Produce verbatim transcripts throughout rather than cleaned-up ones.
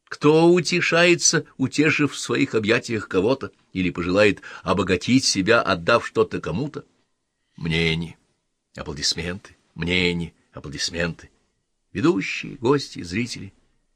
Кто утешается, утешив в своих объятиях кого-то, или пожелает обогатить себя, отдав что-то кому-то? Мнение, аплодисменты, мнение, аплодисменты. Ведущие, гости, зрители.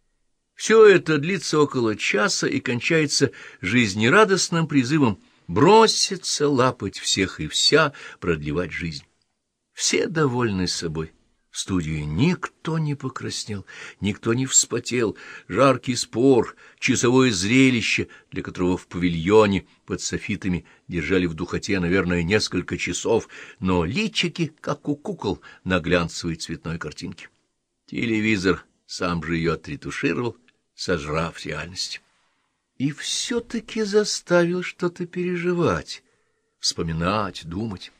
Все это длится около часа и кончается жизнерадостным призывом броситься, лапать всех и вся, продлевать жизнь. Все довольны собой. В студии никто не покраснел, никто не вспотел. Жаркий спор, часовое зрелище, для которого в павильоне под софитами держали в духоте, наверное, несколько часов, но личики, как у кукол, на глянцевой цветной картинке. Телевизор сам же ее отретушировал, сожрав реальность. И все-таки заставил что-то переживать, вспоминать, думать.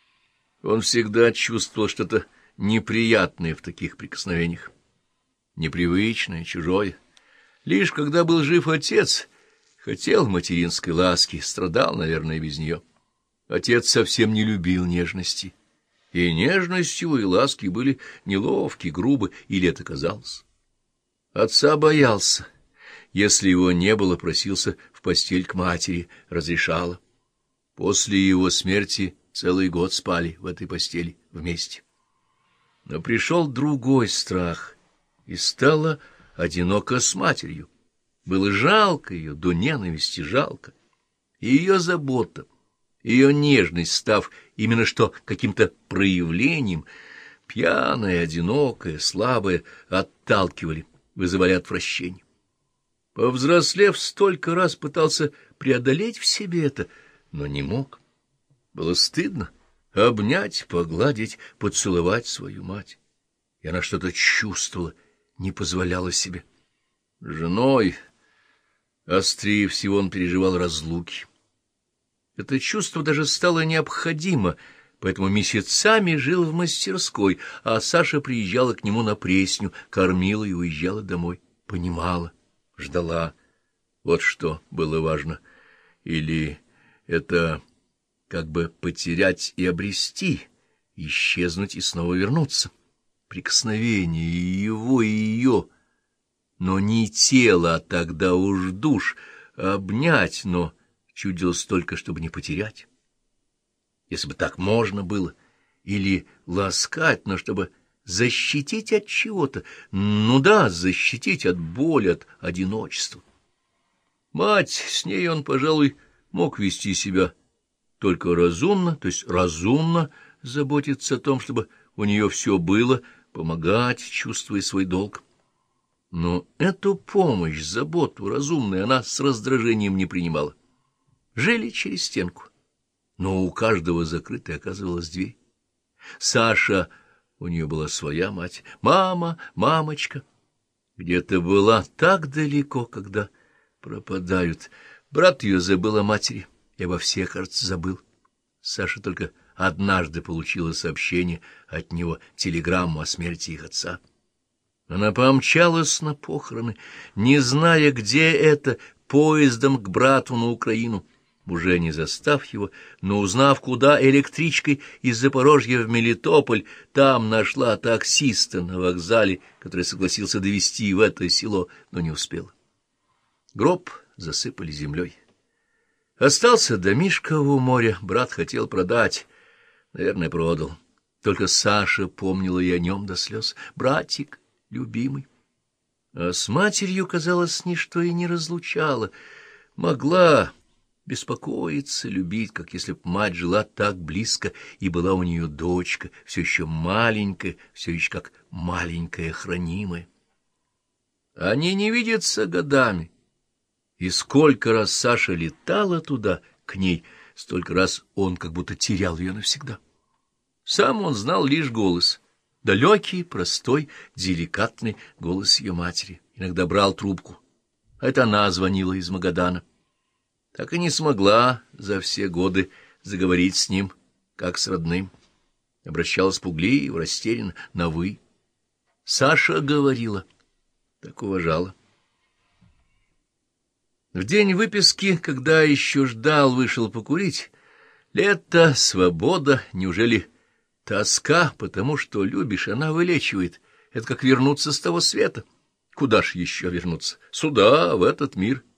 Он всегда чувствовал что-то неприятное в таких прикосновениях, непривычное, чужое. Лишь когда был жив отец, хотел материнской ласки, страдал, наверное, без нее. Отец совсем не любил нежности, и нежность его, и ласки были неловки, грубы, или это казалось. Отца боялся. Если его не было, просился в постель к матери, разрешала. После его смерти целый год спали в этой постели вместе. Но пришел другой страх, и стало одиноко с матерью. Было жалко ее, до ненависти жалко. И ее забота, ее нежность, став именно что каким-то проявлением, пьяная, одинокая, слабая, отталкивали, вызывали отвращение. Повзрослев, столько раз пытался преодолеть в себе это, но не мог. Было стыдно обнять, погладить, поцеловать свою мать. И она что-то чувствовала, не позволяла себе. С женой острее всего он переживал разлуки. Это чувство даже стало необходимо, поэтому месяцами жил в мастерской, а Саша приезжала к нему на Пресню, кормила и уезжала домой. Понимала, ждала. Вот что было важно. Или это как бы потерять и обрести, исчезнуть и снова вернуться. Прикосновение и его, и ее, но не тело, а тогда уж душ, обнять, но чудилось только, чтобы не потерять. Если бы так можно было, или ласкать, но чтобы защитить от чего-то, ну да, защитить от боли, от одиночества. Мать, с ней он, пожалуй, мог вести себя только разумно, то есть разумно заботиться о том, чтобы у нее все было, помогать, чувствуя свой долг. Но эту помощь, заботу разумную она с раздражением не принимала. Жили через стенку, но у каждого закрытой оказывалась дверь. Саша, у нее была своя мать, мама, мамочка. Где-то была так далеко, когда пропадают. Брат ее забыл о матери. И обо всех, кажется, забыл. Саша только однажды получила сообщение от него, телеграмму о смерти их отца. Она помчалась на похороны, не зная, где это, поездом к брату на Украину, уже не застав его, но узнав, куда, электричкой из Запорожья в Мелитополь, там нашла таксиста на вокзале, который согласился довезти в это село, но не успела. Гроб засыпали землей. Остался домишко у моря, брат хотел продать, наверное, продал. Только Саша помнила и о нем до слез. Братик, любимый. А с матерью, казалось, ничто и не разлучало. Могла беспокоиться, любить, как если б мать жила так близко, и была у нее дочка, все еще маленькая, все еще как маленькая, хранимая. Они не видятся годами. И сколько раз Саша летала туда, к ней, столько раз он как будто терял ее навсегда. Сам он знал лишь голос, далекий, простой, деликатный голос ее матери. Иногда брал трубку. Это она звонила из Магадана. Так и не смогла за все годы заговорить с ним, как с родным. Обращалась пугливо, растерянно, на «вы». Саша говорила, так уважала. В день выписки, когда еще ждал, вышел покурить. Лето, свобода, неужели тоска, потому что любишь, она вылечивает. Это как вернуться с того света. Куда ж еще вернуться? Сюда, в этот мир.